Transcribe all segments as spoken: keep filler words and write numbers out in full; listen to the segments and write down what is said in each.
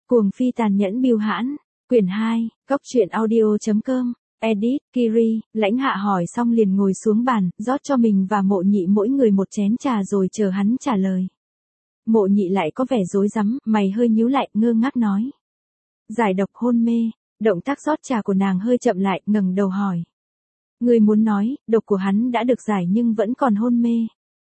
Cuồng phi tàn nhẫn bưu hãn, quyển hai, góc truyện audio.com, edit, Kiri. Lãnh Hạ hỏi xong liền ngồi xuống bàn, rót cho mình và Mộ Nhị mỗi người một chén trà rồi chờ hắn trả lời. Mộ Nhị lại có vẻ rối rắm, mày hơi nhíu lại, ngơ ngác nói. Giải độc hôn mê, động tác rót trà của nàng hơi chậm lại, ngẩng đầu hỏi. Người muốn nói, độc của hắn đã được giải nhưng vẫn còn hôn mê.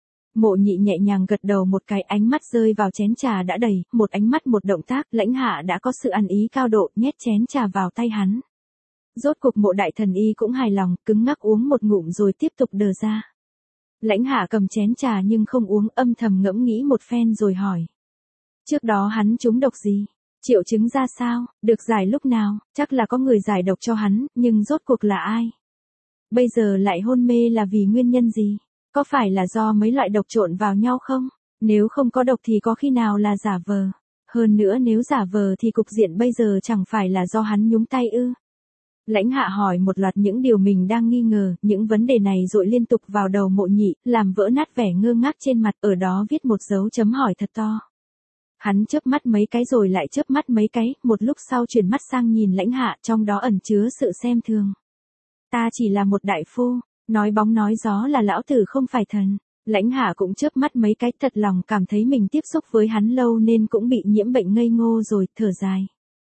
Mộ Nhị nhẹ nhàng gật đầu một cái, ánh mắt rơi vào chén trà đã đầy, một ánh mắt một động tác, Lãnh Hạ đã có sự ăn ý cao độ, nhét chén trà vào tay hắn. Rốt cuộc Mộ đại thần y cũng hài lòng, cứng ngắc uống một ngụm rồi tiếp tục đờ ra. Lãnh Hạ cầm chén trà nhưng không uống, âm thầm ngẫm nghĩ một phen rồi hỏi. Trước đó hắn trúng độc gì? Triệu chứng ra sao? Được giải lúc nào? Chắc là có người giải độc cho hắn, nhưng rốt cuộc là ai? Bây giờ lại hôn mê là vì nguyên nhân gì? Có phải là do mấy loại độc trộn vào nhau không? Nếu không có độc thì có khi nào là giả vờ? Hơn nữa nếu giả vờ thì cục diện bây giờ chẳng phải là do hắn nhúng tay ư? Lãnh Hạ hỏi một loạt những điều mình đang nghi ngờ, những vấn đề này dội liên tục vào đầu Mộ Nhị, làm vỡ nát vẻ ngơ ngác trên mặt, ở đó viết một dấu chấm hỏi thật to. Hắn chớp mắt mấy cái rồi lại chớp mắt mấy cái, một lúc sau chuyển mắt sang nhìn Lãnh Hạ, trong đó ẩn chứa sự xem thường. Ta chỉ là một đại phu, nói bóng nói gió là lão tử không phải thần. Lãnh Hạ cũng chớp mắt mấy cái, thật lòng cảm thấy mình tiếp xúc với hắn lâu nên cũng bị nhiễm bệnh ngây ngô rồi, thở dài.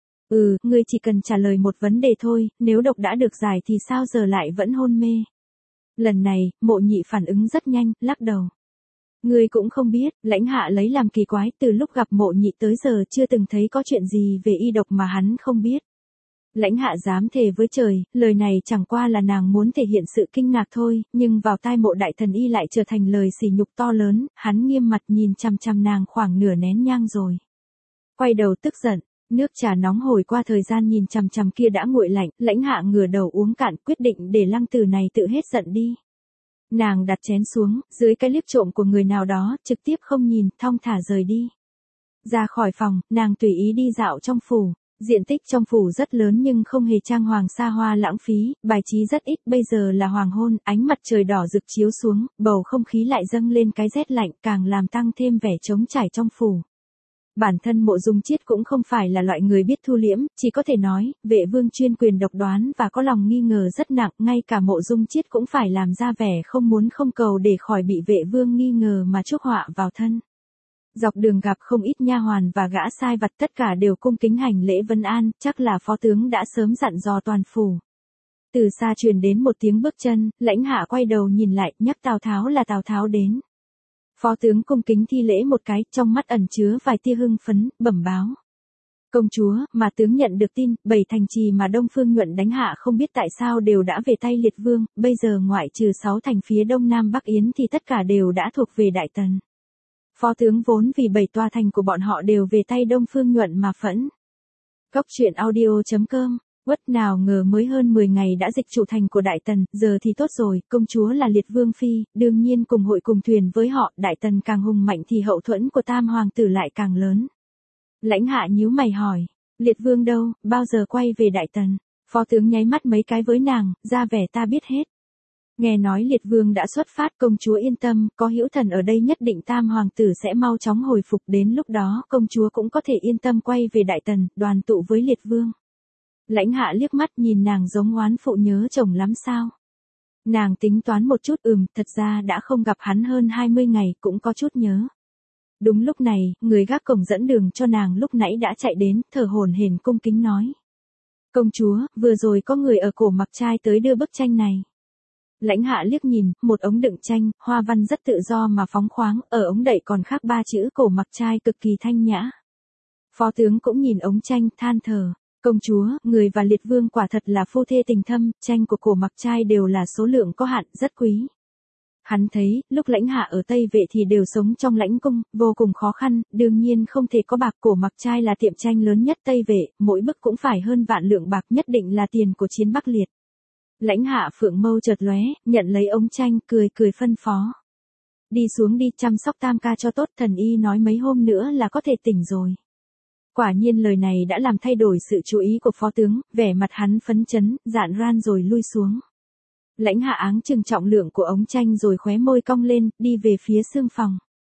Ừ, ngươi chỉ cần trả lời một vấn đề thôi, nếu độc đã được giải thì sao giờ lại vẫn hôn mê? Lần này, Mộ Nhị phản ứng rất nhanh, lắc đầu. Ngươi cũng không biết, Lãnh Hạ lấy làm kỳ quái, từ lúc gặp Mộ Nhị tới giờ chưa từng thấy có chuyện gì về y độc mà hắn không biết. Lãnh Hạ dám thề với trời, lời này chẳng qua là nàng muốn thể hiện sự kinh ngạc thôi, nhưng vào tai Mộ đại thần y lại trở thành lời sỉ nhục to lớn, hắn nghiêm mặt nhìn chằm chằm nàng khoảng nửa nén nhang rồi. Quay đầu tức giận, nước trà nóng hồi qua thời gian nhìn chằm chằm kia đã nguội lạnh, Lãnh Hạ ngửa đầu uống cạn, quyết định để Lăng Tử này tự hết giận đi. Nàng đặt chén xuống, dưới cái liếc trộm của người nào đó, trực tiếp không nhìn, thong thả rời đi. Ra khỏi phòng, nàng tùy ý đi dạo trong phủ. Diện tích trong phủ rất lớn nhưng không hề trang hoàng xa hoa lãng phí, bài trí rất ít, bây giờ là hoàng hôn, ánh mặt trời đỏ rực chiếu xuống, bầu không khí lại dâng lên cái rét lạnh, càng làm tăng thêm vẻ trống trải trong phủ. Bản thân Mộ Dung Chiết cũng không phải là loại người biết thu liễm, chỉ có thể nói, Vệ Vương chuyên quyền độc đoán và có lòng nghi ngờ rất nặng, ngay cả Mộ Dung Chiết cũng phải làm ra vẻ không muốn không cầu để khỏi bị Vệ Vương nghi ngờ mà chuốc họa vào thân. Dọc đường gặp không ít nha hoàn và gã sai vặt, tất cả đều cung kính hành lễ vân an, chắc là phó tướng đã sớm dặn dò toàn phủ. Từ xa truyền đến một tiếng bước chân, Lãnh Hạ quay đầu nhìn lại, nhắc Tào Tháo là Tào Tháo đến. Phó tướng cung kính thi lễ một cái, trong mắt ẩn chứa vài tia hưng phấn, bẩm báo. Công chúa, mà tướng nhận được tin, bảy thành trì mà Đông Phương Nhuận đánh hạ không biết tại sao đều đã về tay Liệt Vương, bây giờ ngoại trừ sáu thành phía Đông Nam Bắc Yến thì tất cả đều đã thuộc về Đại Tần. Phó tướng vốn vì bảy tòa thành của bọn họ đều về tay Đông Phương Nhuận mà phẫn. Góc truyện audio.com, Quất nào ngờ mới hơn mười ngày đã dịch chủ thành của Đại Tần, giờ thì tốt rồi, công chúa là Liệt Vương Phi, đương nhiên cùng hội cùng thuyền với họ, Đại Tần càng hùng mạnh thì hậu thuẫn của Tam Hoàng tử lại càng lớn. Lãnh Hạ nhíu mày hỏi, Liệt Vương đâu, bao giờ quay về Đại Tần? Phó tướng nháy mắt mấy cái với nàng, ra vẻ ta biết hết. Nghe nói Liệt Vương đã xuất phát, công chúa yên tâm, có Hữu Thần ở đây nhất định Tam Hoàng tử sẽ mau chóng hồi phục, đến lúc đó công chúa cũng có thể yên tâm quay về Đại Tần, đoàn tụ với Liệt Vương. Lãnh Hạ liếc mắt nhìn nàng giống oán phụ nhớ chồng lắm sao. Nàng tính toán một chút, ừm, thật ra đã không gặp hắn hơn hai mươi ngày, cũng có chút nhớ. Đúng lúc này, người gác cổng dẫn đường cho nàng lúc nãy đã chạy đến, thở hổn hển cung kính nói. Công chúa, vừa rồi có người ở Cổ Mặc Trai tới đưa bức tranh này. Lãnh Hạ liếc nhìn, một ống đựng tranh, hoa văn rất tự do mà phóng khoáng, ở ống đậy còn khắc ba chữ Cổ Mặc Trai cực kỳ thanh nhã. Phó tướng cũng nhìn ống tranh, than thở. Công chúa, người và Liệt Vương quả thật là phu thê tình thâm, tranh của Cổ Mặc Trai đều là số lượng có hạn, rất quý. Hắn thấy, lúc Lãnh Hạ ở Tây Vệ thì đều sống trong lãnh cung, vô cùng khó khăn, đương nhiên không thể có bạc. Cổ Mặc Trai là tiệm tranh lớn nhất Tây Vệ, mỗi bức cũng phải hơn vạn lượng bạc, nhất định là tiền của chiến Bắc Liệt. Lãnh Hạ phượng mâu chợt lóe, nhận lấy ống tranh, cười cười phân phó. Đi xuống đi, chăm sóc Tam ca cho tốt, thần y nói mấy hôm nữa là có thể tỉnh rồi. Quả nhiên lời này đã làm thay đổi sự chú ý của phó tướng, vẻ mặt hắn phấn chấn, dạn ran rồi lui xuống. Lãnh Hạ áng chừng trọng lượng của ống tranh rồi khóe môi cong lên, đi về phía xương phòng.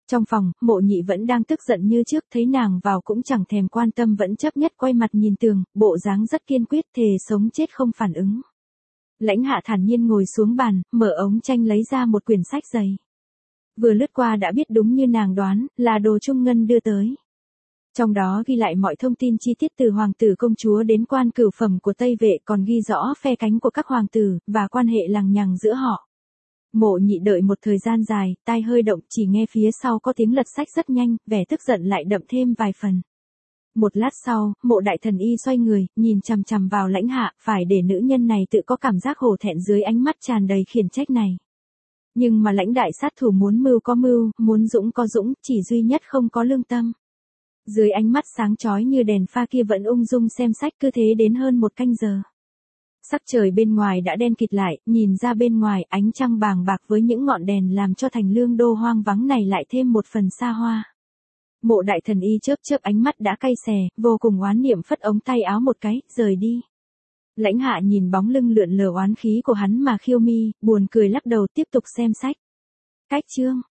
Trong phòng, Mộ Nhị vẫn đang tức giận như trước, thấy nàng vào cũng chẳng thèm quan tâm, vẫn chấp nhất quay mặt nhìn tường, bộ dáng rất kiên quyết, thề sống chết không phản ứng. Lãnh Hạ thản nhiên ngồi xuống bàn, mở ống tranh lấy ra một quyển sách dày. Vừa lướt qua đã biết đúng như nàng đoán, là đồ Trung Ngân đưa tới. Trong đó ghi lại mọi thông tin chi tiết từ hoàng tử công chúa đến quan cửu phẩm của Tây Vệ, còn ghi rõ phe cánh của các hoàng tử, và quan hệ lằng nhằng giữa họ. Mộ Nhị đợi một thời gian dài, tai hơi động, chỉ nghe phía sau có tiếng lật sách rất nhanh, vẻ tức giận lại đậm thêm vài phần. Một lát sau, Mộ đại thần y xoay người, nhìn chằm chằm vào Lãnh Hạ, phải để nữ nhân này tự có cảm giác hổ thẹn dưới ánh mắt tràn đầy khiển trách này. Nhưng mà Lãnh đại sát thủ muốn mưu có mưu, muốn dũng có dũng, chỉ duy nhất không có lương tâm. Dưới ánh mắt sáng chói như đèn pha kia vẫn ung dung xem sách, cứ thế đến hơn một canh giờ. Sắc trời bên ngoài đã đen kịt lại, nhìn ra bên ngoài ánh trăng bàng bạc với những ngọn đèn làm cho thành lương đô hoang vắng này lại thêm một phần xa hoa. Mộ đại thần y chớp chớp ánh mắt đã cay xè, vô cùng oán niệm phất ống tay áo một cái, rời đi. Lãnh Hạ nhìn bóng lưng lượn lờ oán khí của hắn mà khiêu mi, buồn cười lắc đầu tiếp tục xem sách. Cách chương